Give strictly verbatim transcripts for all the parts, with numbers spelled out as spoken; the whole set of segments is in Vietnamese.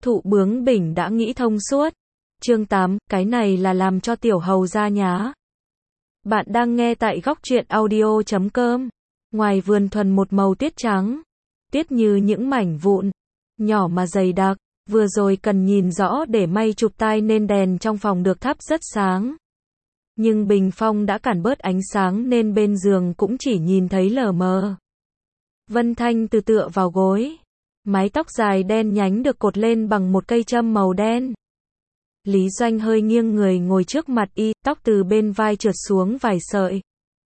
Thụ bướng bỉnh đã nghĩ thông suốt. Chương tám, cái này là làm cho tiểu hầu ra nhá. Bạn đang nghe tại góc truyện audio chấm com. Ngoài vườn thuần một màu tuyết trắng. Tuyết như những mảnh vụn, nhỏ mà dày đặc. Vừa rồi cần nhìn rõ để may chụp tai nên đèn trong phòng được thắp rất sáng. Nhưng bình phong đã cản bớt ánh sáng nên bên giường cũng chỉ nhìn thấy lờ mờ. Vân Thanh từ tựa vào gối. Mái tóc dài đen nhánh được cột lên bằng một cây châm màu đen. Lý Doanh hơi nghiêng người ngồi trước mặt y, tóc từ bên vai trượt xuống vài sợi.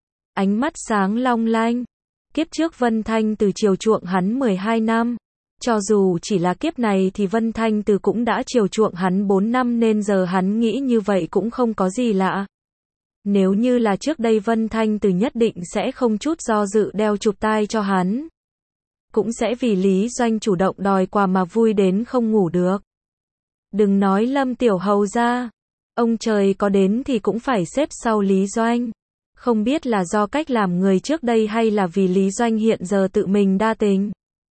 Ánh mắt sáng long lanh. Kiếp trước Vân Thanh từ chiều chuộng hắn mười hai năm. Cho dù chỉ là kiếp này thì Vân Thanh từ cũng đã chiều chuộng hắn bốn năm nên giờ hắn nghĩ như vậy cũng không có gì lạ. Nếu như là trước đây Vân Thanh từ nhất định sẽ không chút do dự đeo chụp tai cho hắn. Cũng sẽ vì Lý Doanh chủ động đòi quà mà vui đến không ngủ được. Đừng nói Lâm tiểu hầu ra. Ông trời có đến thì cũng phải xếp sau Lý Doanh. Không biết là do cách làm người trước đây hay là vì Lý Doanh hiện giờ tự mình đa tình.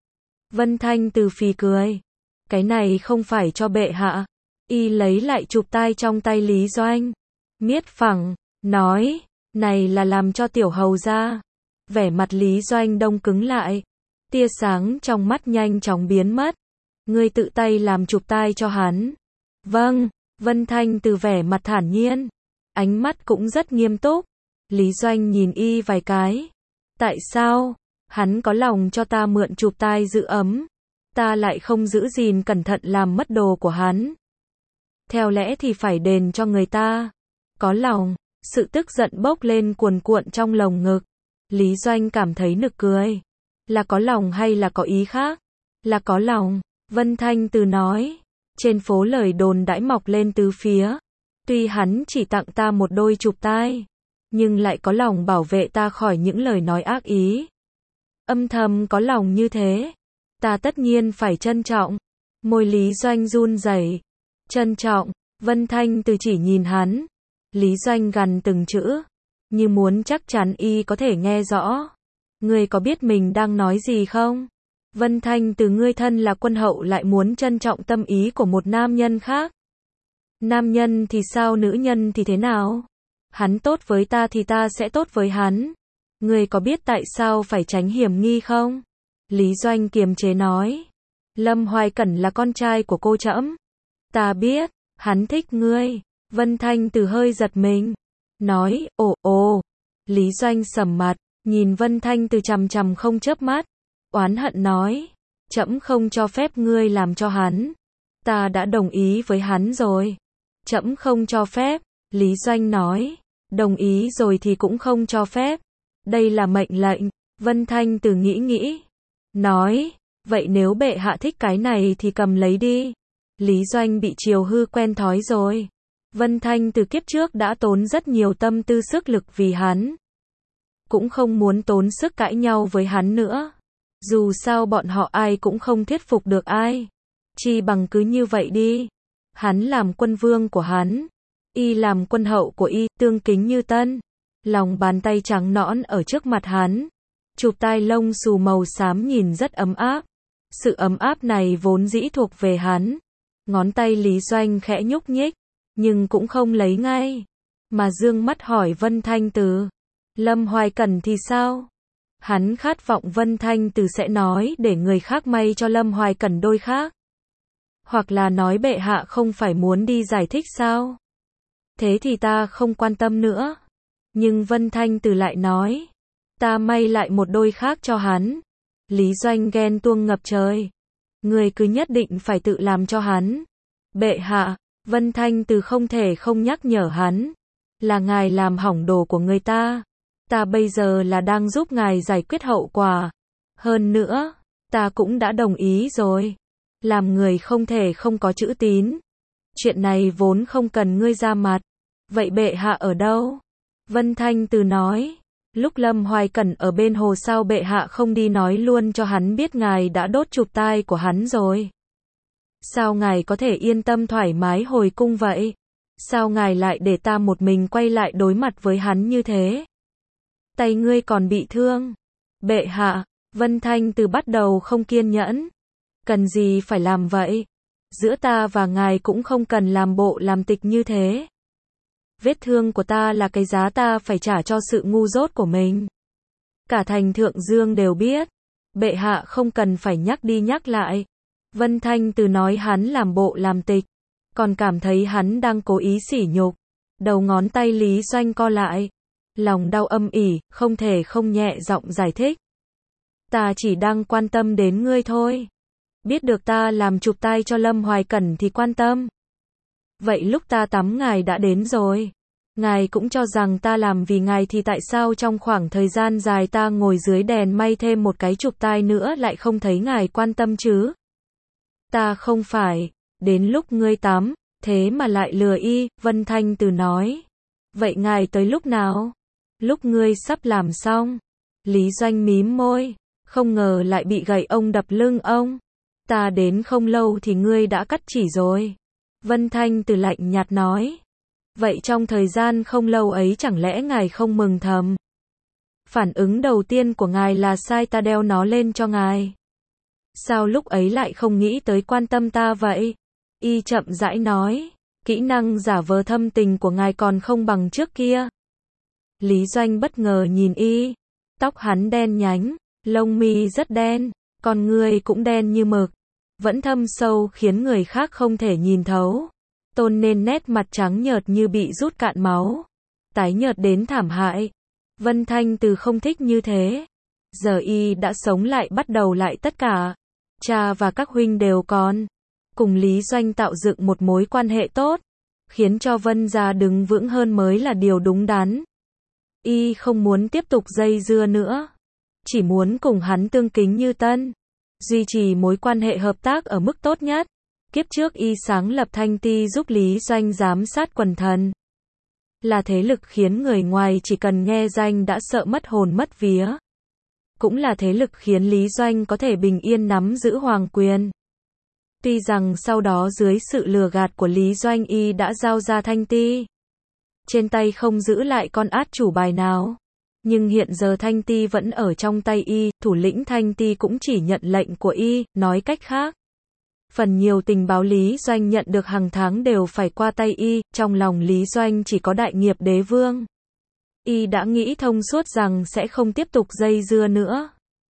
Vân Thanh từ phì cười. Cái này không phải cho bệ hạ. Y lấy lại chụp tai trong tay Lý Doanh. Miết phẳng, nói, này là làm cho tiểu hầu ra. Vẻ mặt Lý Doanh đông cứng lại. Tia sáng trong mắt nhanh chóng biến mất. Ngươi tự tay làm chụp tai cho hắn. Vâng, Vân Thanh từ vẻ mặt thản nhiên. Ánh mắt cũng rất nghiêm túc. Lý Doanh nhìn y vài cái. Tại sao? Hắn có lòng cho ta mượn chụp tai giữ ấm. Ta lại không giữ gìn cẩn thận làm mất đồ của hắn. Theo lẽ thì phải đền cho người ta. Có lòng, sự tức giận bốc lên cuồn cuộn trong lồng ngực. Lý Doanh cảm thấy nực cười. Là có lòng hay là có ý khác? Là có lòng, Vân Thanh từ nói. Trên phố lời đồn đãi mọc lên tứ phía. Tuy hắn chỉ tặng ta một đôi chụp tai, nhưng lại có lòng bảo vệ ta khỏi những lời nói ác ý. Âm thầm có lòng như thế, ta tất nhiên phải trân trọng. Môi Lý Doanh run rẩy. Trân trọng, Vân Thanh từ chỉ nhìn hắn. Lý Doanh gằn từng chữ, như muốn chắc chắn y có thể nghe rõ. Ngươi có biết mình đang nói gì không? Vân Thanh từ ngươi thân là quân hậu lại muốn trân trọng tâm ý của một nam nhân khác. Nam nhân thì sao, nữ nhân thì thế nào? Hắn tốt với ta thì ta sẽ tốt với hắn. Ngươi có biết tại sao phải tránh hiểm nghi không? Lý Doanh kiềm chế nói. Lâm Hoài Cẩn là con trai của cô trẫm. Ta biết, hắn thích ngươi. Vân Thanh từ hơi giật mình. Nói, ồ ồ. Lý Doanh sầm mặt, nhìn Vân Thanh từ chằm chằm không chớp mắt. Oán hận nói. Trẫm không cho phép ngươi làm cho hắn. Ta đã đồng ý với hắn rồi. Trẫm không cho phép. Lý Doanh nói. Đồng ý rồi thì cũng không cho phép. Đây là mệnh lệnh. Vân Thanh từ nghĩ nghĩ. Nói. Vậy nếu bệ hạ thích cái này thì cầm lấy đi. Lý Doanh bị chiều hư quen thói rồi. Vân Thanh từ kiếp trước đã tốn rất nhiều tâm tư sức lực vì hắn. Cũng không muốn tốn sức cãi nhau với hắn nữa. Dù sao bọn họ ai cũng không thuyết phục được ai. Chi bằng cứ như vậy đi. Hắn làm quân vương của hắn. Y làm quân hậu của y, tương kính như tân. Lòng bàn tay trắng nõn ở trước mặt hắn. Chụp tai lông xù màu xám nhìn rất ấm áp. Sự ấm áp này vốn dĩ thuộc về hắn. Ngón tay Lý Doanh khẽ nhúc nhích. Nhưng cũng không lấy ngay. Mà dương mắt hỏi Vân Thanh từ. Lâm Hoài Cẩn thì sao? Hắn khát vọng Vân Thanh từ sẽ nói để người khác may cho Lâm Hoài Cẩn đôi khác. Hoặc là nói bệ hạ không phải muốn đi giải thích sao? Thế thì ta không quan tâm nữa. Nhưng Vân Thanh từ lại nói. Ta may lại một đôi khác cho hắn. Lý Doanh ghen tuông ngập trời. Người cứ nhất định phải tự làm cho hắn. Bệ hạ, Vân Thanh từ không thể không nhắc nhở hắn. Là ngài làm hỏng đồ của người ta. Ta bây giờ là đang giúp ngài giải quyết hậu quả. Hơn nữa, ta cũng đã đồng ý rồi. Làm người không thể không có chữ tín. Chuyện này vốn không cần ngươi ra mặt. Vậy bệ hạ ở đâu? Vân Thanh từ nói. Lúc Lâm Hoài Cẩn ở bên hồ sao bệ hạ không đi nói luôn cho hắn biết ngài đã đốt chụp tai của hắn rồi? Sao ngài có thể yên tâm thoải mái hồi cung vậy? Sao ngài lại để ta một mình quay lại đối mặt với hắn như thế? Tay ngươi còn bị thương. Bệ hạ, Vân Thanh từ bắt đầu không kiên nhẫn. Cần gì phải làm vậy? Giữa ta và ngài cũng không cần làm bộ làm tịch như thế. Vết thương của ta là cái giá ta phải trả cho sự ngu dốt của mình. Cả thành Thượng Dương đều biết. Bệ hạ không cần phải nhắc đi nhắc lại. Vân Thanh Từ nói hắn làm bộ làm tịch, còn cảm thấy hắn đang cố ý sỉ nhục. Đầu ngón tay Lý Doanh co lại. Lòng đau âm ỉ, không thể không nhẹ giọng giải thích. Ta chỉ đang quan tâm đến ngươi thôi. Biết được ta làm chụp tay cho Lâm Hoài Cẩn thì quan tâm. Vậy lúc ta tắm ngài đã đến rồi. Ngài cũng cho rằng ta làm vì ngài thì tại sao trong khoảng thời gian dài ta ngồi dưới đèn may thêm một cái chụp tai nữa lại không thấy ngài quan tâm chứ? Ta không phải, đến lúc ngươi tắm, thế mà lại lừa y, Vân Thanh Từ nói. Vậy ngài tới lúc nào? Lúc ngươi sắp làm xong. Lý Doanh mím môi, không ngờ lại bị gậy ông đập lưng ông. Ta đến không lâu thì ngươi đã cắt chỉ rồi. Vân Thanh Từ lạnh nhạt nói. Vậy trong thời gian không lâu ấy chẳng lẽ ngài không mừng thầm? Phản ứng đầu tiên của ngài là sai ta đeo nó lên cho ngài. Sao lúc ấy lại không nghĩ tới quan tâm ta vậy? Y chậm rãi nói, kỹ năng giả vờ thâm tình của ngài còn không bằng trước kia. Lý Doanh bất ngờ nhìn y, tóc hắn đen nhánh, lông mi rất đen, con ngươi cũng đen như mực, vẫn thâm sâu khiến người khác không thể nhìn thấu. Tôn nên nét mặt trắng nhợt như bị rút cạn máu, tái nhợt đến thảm hại. Vân Thanh Từ không thích như thế. Giờ y đã sống lại bắt đầu lại tất cả. Cha và các huynh đều còn. Cùng Lý Doanh tạo dựng một mối quan hệ tốt, khiến cho Vân gia đứng vững hơn mới là điều đúng đắn. Y không muốn tiếp tục dây dưa nữa, chỉ muốn cùng hắn tương kính như tân, duy trì mối quan hệ hợp tác ở mức tốt nhất. Kiếp trước y sáng lập Thanh Ti giúp Lý Doanh giám sát quần thần. Là thế lực khiến người ngoài chỉ cần nghe danh đã sợ mất hồn mất vía. Cũng là thế lực khiến Lý Doanh có thể bình yên nắm giữ hoàng quyền. Tuy rằng sau đó dưới sự lừa gạt của Lý Doanh y đã giao ra Thanh Ti. Trên tay không giữ lại con át chủ bài nào. Nhưng hiện giờ Thanh Ti vẫn ở trong tay y, thủ lĩnh Thanh Ti cũng chỉ nhận lệnh của y, nói cách khác. Phần nhiều tình báo Lý Doanh nhận được hàng tháng đều phải qua tay y, trong lòng Lý Doanh chỉ có đại nghiệp đế vương. Y đã nghĩ thông suốt rằng sẽ không tiếp tục dây dưa nữa.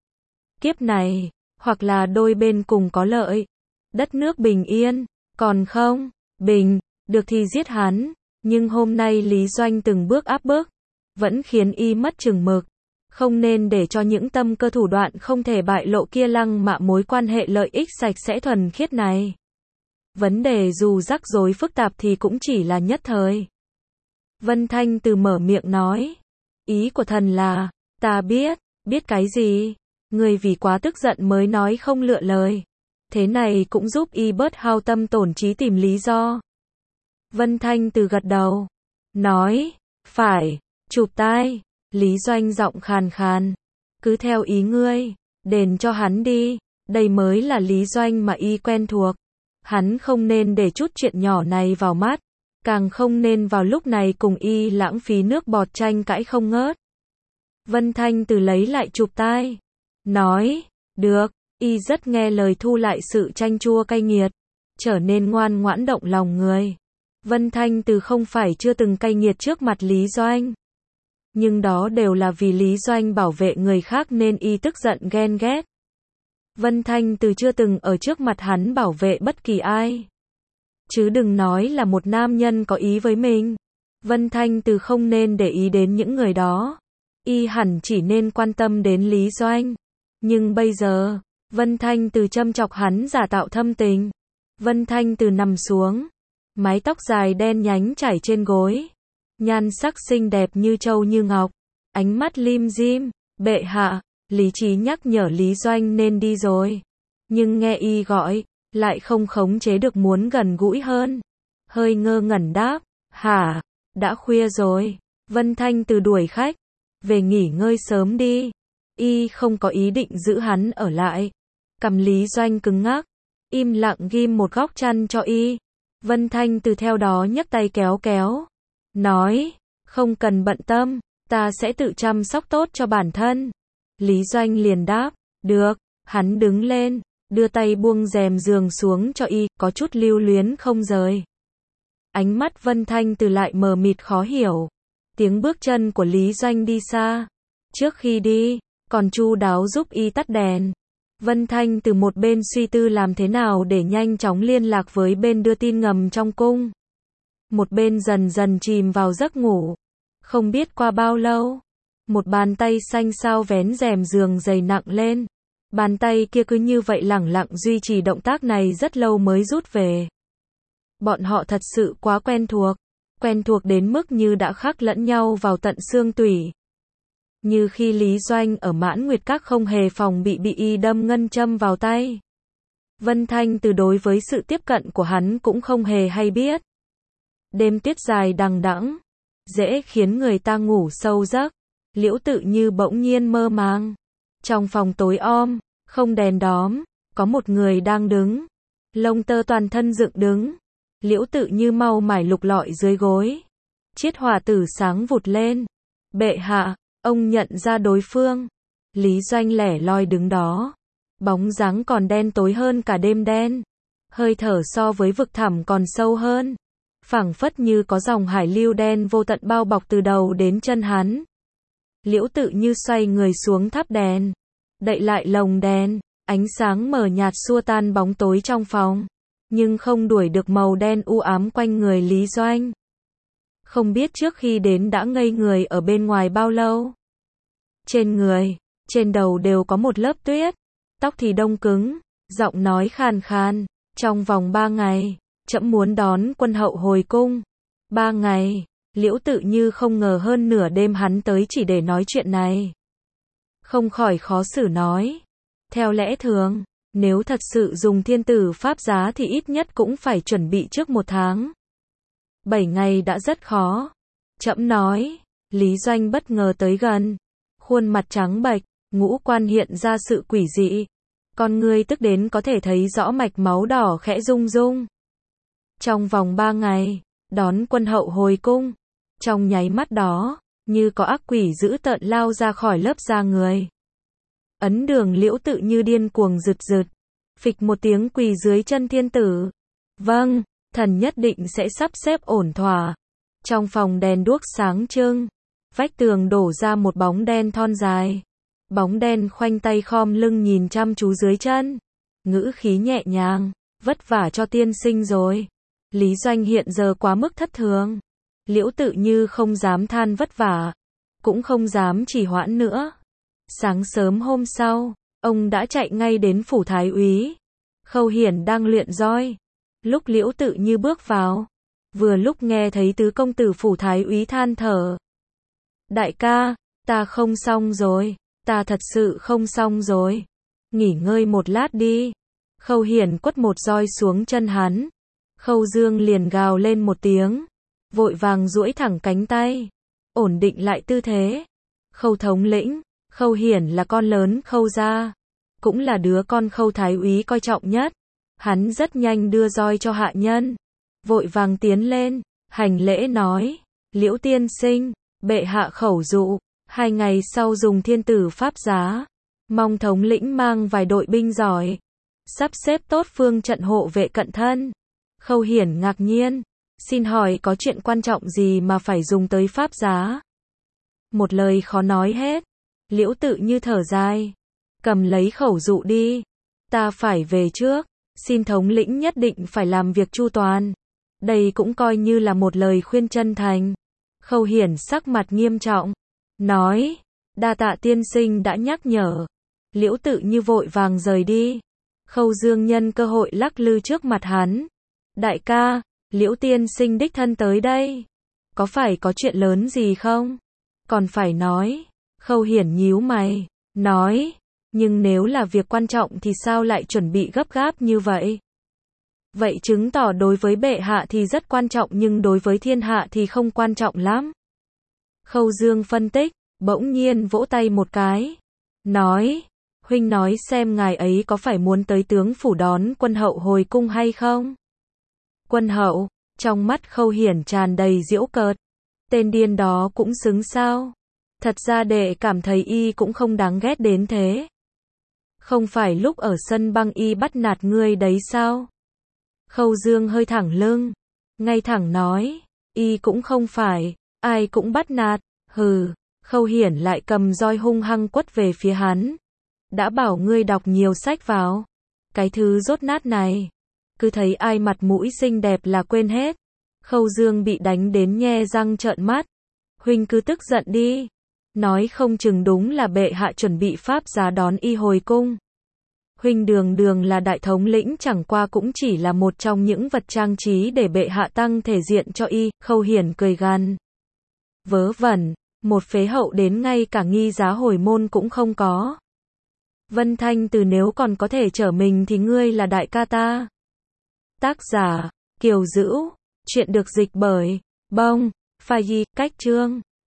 Kiếp này, hoặc là đôi bên cùng có lợi, đất nước bình yên, còn không, bình, được thì giết hắn, nhưng hôm nay Lý Doanh từng bước áp bức, vẫn khiến y mất chừng mực. Không nên để cho những tâm cơ thủ đoạn không thể bại lộ kia lăng mạ mối quan hệ lợi ích sạch sẽ thuần khiết này. Vấn đề dù rắc rối phức tạp thì cũng chỉ là nhất thời. Vân Thanh Từ mở miệng nói. Ý của thần là, ta biết, biết cái gì? Người vì quá tức giận mới nói không lựa lời. Thế này cũng giúp y bớt hao tâm tổn trí tìm lý do. Vân Thanh Từ gật đầu. Nói, phải, chụp tai. Lý Doanh giọng khàn khàn. Cứ theo ý ngươi, đền cho hắn đi. Đây mới là Lý Doanh mà y quen thuộc. Hắn không nên để chút chuyện nhỏ này vào mắt. Càng không nên vào lúc này cùng y lãng phí nước bọt tranh cãi không ngớt. Vân Thanh Từ lấy lại chụp tai. Nói, được, y rất nghe lời thu lại sự chanh chua cay nghiệt. Trở nên ngoan ngoãn động lòng người. Vân Thanh Từ không phải chưa từng cay nghiệt trước mặt Lý Doanh. Nhưng đó đều là vì Lý Doanh bảo vệ người khác nên y tức giận ghen ghét. Vân Thanh Từ chưa từng ở trước mặt hắn bảo vệ bất kỳ ai. Chứ đừng nói là một nam nhân có ý với mình. Vân Thanh Từ không nên để ý đến những người đó. Y hẳn chỉ nên quan tâm đến Lý Doanh. Nhưng bây giờ, Vân Thanh Từ châm chọc hắn giả tạo thâm tình. Vân Thanh Từ nằm xuống. Mái tóc dài đen nhánh trải trên gối. Nhan sắc xinh đẹp như châu như ngọc. Ánh mắt lim dim. Bệ hạ, lý trí nhắc nhở Lý Doanh nên đi rồi. Nhưng nghe y gọi, lại không khống chế được muốn gần gũi hơn. Hơi ngơ ngẩn đáp, hả, đã khuya rồi. Vân Thanh Từ đuổi khách. Về nghỉ ngơi sớm đi. Y không có ý định giữ hắn ở lại. Cằm Lý Doanh cứng ngắc. Im lặng ghim một góc chăn cho y. Vân Thanh Từ theo đó nhấc tay kéo kéo. Nói, không cần bận tâm, ta sẽ tự chăm sóc tốt cho bản thân. Lý Doanh liền đáp, được, hắn đứng lên, đưa tay buông rèm giường xuống cho y, có chút lưu luyến không rời. Ánh mắt Vân Thanh Từ lại mờ mịt khó hiểu. Tiếng bước chân của Lý Doanh đi xa. Trước khi đi, còn chu đáo giúp y tắt đèn. Vân Thanh Từ một bên suy tư làm thế nào để nhanh chóng liên lạc với bên đưa tin ngầm trong cung. Một bên dần dần chìm vào giấc ngủ. Không biết qua bao lâu, một bàn tay xanh xao vén rèm giường dày nặng lên. Bàn tay kia cứ như vậy lẳng lặng duy trì động tác này rất lâu mới rút về. Bọn họ thật sự quá quen thuộc. Quen thuộc đến mức như đã khắc lẫn nhau vào tận xương tủy. Như khi Lý Doanh ở Mãn Nguyệt Các không hề phòng bị bị y đâm ngân châm vào tay. Vân Thanh Từ đối với sự tiếp cận của hắn cũng không hề hay biết. Đêm tuyết dài đằng đẵng, dễ khiến người ta ngủ sâu giấc. Liễu Tự Như bỗng nhiên mơ màng. Trong phòng tối om, không đèn đóm, có một người đang đứng. Lông tơ toàn thân dựng đứng. Liễu Tự Như mau mải lục lọi dưới gối. Chiết hỏa tử sáng vụt lên. Bệ hạ, ông nhận ra đối phương. Lý Doanh lẻ loi đứng đó. Bóng dáng còn đen tối hơn cả đêm đen. Hơi thở so với vực thẳm còn sâu hơn. Phảng phất như có dòng hải lưu đen vô tận bao bọc từ đầu đến chân hắn. Liễu Tự Như xoay người xuống thắp đèn. Đậy lại lồng đèn. Ánh sáng mờ nhạt xua tan bóng tối trong phòng. Nhưng không đuổi được màu đen u ám quanh người Lý Doanh. Không biết trước khi đến đã ngây người ở bên ngoài bao lâu. Trên người, trên đầu đều có một lớp tuyết. Tóc thì đông cứng, giọng nói khàn khàn. Trong vòng ba ngày, trẫm muốn đón quân hậu hồi cung. Ba ngày, Liễu Tự Như không ngờ hơn nửa đêm hắn tới chỉ để nói chuyện này. Không khỏi khó xử nói. Theo lẽ thường, nếu thật sự dùng thiên tử pháp giá thì ít nhất cũng phải chuẩn bị trước một tháng. Bảy ngày đã rất khó. Trẫm nói. Lý Doanh bất ngờ tới gần. Khuôn mặt trắng bệch, ngũ quan hiện ra sự quỷ dị. Con ngươi tức đến có thể thấy rõ mạch máu đỏ khẽ rung rung. Trong vòng ba ngày, đón quân hậu hồi cung. Trong nháy mắt đó, như có ác quỷ dữ tợn lao ra khỏi lớp da người. Ấn Đường Liễu Tự Như điên cuồng rực rực. Phịch một tiếng quỳ dưới chân thiên tử. Vâng, thần nhất định sẽ sắp xếp ổn thỏa. Trong phòng đèn đuốc sáng trưng. Vách tường đổ ra một bóng đen thon dài. Bóng đen khoanh tay khom lưng nhìn chăm chú dưới chân. Ngữ khí nhẹ nhàng. Vất vả cho tiên sinh rồi. Lý Doanh hiện giờ quá mức thất thường. Liễu Tự Như không dám than vất vả. Cũng không dám trì hoãn nữa. Sáng sớm hôm sau, ông đã chạy ngay đến phủ thái úy. Khâu Hiển đang luyện roi. Lúc Liễu Tự Như bước vào, vừa lúc nghe thấy tứ công tử phủ thái úy than thở. Đại ca, ta không xong rồi, ta thật sự không xong rồi. Nghỉ ngơi một lát đi. Khâu Hiển quất một roi xuống chân hắn. Khâu Dương liền gào lên một tiếng, vội vàng duỗi thẳng cánh tay, ổn định lại tư thế. Khâu thống lĩnh, Khâu Hiển là con lớn Khâu gia, cũng là đứa con Khâu thái úy coi trọng nhất. Hắn rất nhanh đưa roi cho hạ nhân, vội vàng tiến lên, hành lễ nói, Liễu tiên sinh, bệ hạ khẩu dụ, hai ngày sau dùng thiên tử pháp giá, mong thống lĩnh mang vài đội binh giỏi, sắp xếp tốt phương trận hộ vệ cận thân. Khâu Hiển ngạc nhiên, xin hỏi có chuyện quan trọng gì mà phải dùng tới pháp giá? Một lời khó nói hết. Liễu Tự Như thở dài, cầm lấy khẩu dụ đi, ta phải về trước, xin thống lĩnh nhất định phải làm việc chu toàn. Đây cũng coi như là một lời khuyên chân thành. Khâu Hiển sắc mặt nghiêm trọng, nói, đa tạ tiên sinh đã nhắc nhở. Liễu Tự Như vội vàng rời đi. Khâu Dương nhân cơ hội lắc lư trước mặt hắn. Đại ca, Liễu tiên sinh đích thân tới đây. Có phải có chuyện lớn gì không? Còn phải nói. Khâu Hiển nhíu mày, nói, nhưng nếu là việc quan trọng thì sao lại chuẩn bị gấp gáp như vậy? Vậy chứng tỏ đối với bệ hạ thì rất quan trọng nhưng đối với thiên hạ thì không quan trọng lắm. Khâu Dương phân tích, bỗng nhiên vỗ tay một cái, nói, huynh nói xem ngài ấy có phải muốn tới tướng phủ đón quân hậu hồi cung hay không? Quân hậu, trong mắt Khâu Hiển tràn đầy giễu cợt, tên điên đó cũng xứng sao? Thật ra đệ cảm thấy y cũng không đáng ghét đến thế. Không phải lúc ở sân băng y bắt nạt ngươi đấy sao? Khâu Dương hơi thẳng lưng, ngay thẳng nói, y cũng không phải, ai cũng bắt nạt, hừ. Khâu Hiển lại cầm roi hung hăng quất về phía hắn. Đã bảo ngươi đọc nhiều sách vào. Cái thứ rốt nát này. Cứ thấy ai mặt mũi xinh đẹp là quên hết. Khâu Dương bị đánh đến nhe răng trợn mắt. Huynh cứ tức giận đi. Nói không chừng đúng là bệ hạ chuẩn bị pháp giá đón y hồi cung. Huynh đường đường là đại thống lĩnh chẳng qua cũng chỉ là một trong những vật trang trí để bệ hạ tăng thể diện cho y. Khâu Hiển cười gằn. Vớ vẩn. Một phế hậu đến ngay cả nghi giá hồi môn cũng không có. Vân Thanh Từ nếu còn có thể trở mình thì ngươi là đại ca ta. Tác giả, Kiều Dữu, chuyện được dịch bởi, Bông, Phai, cách chương.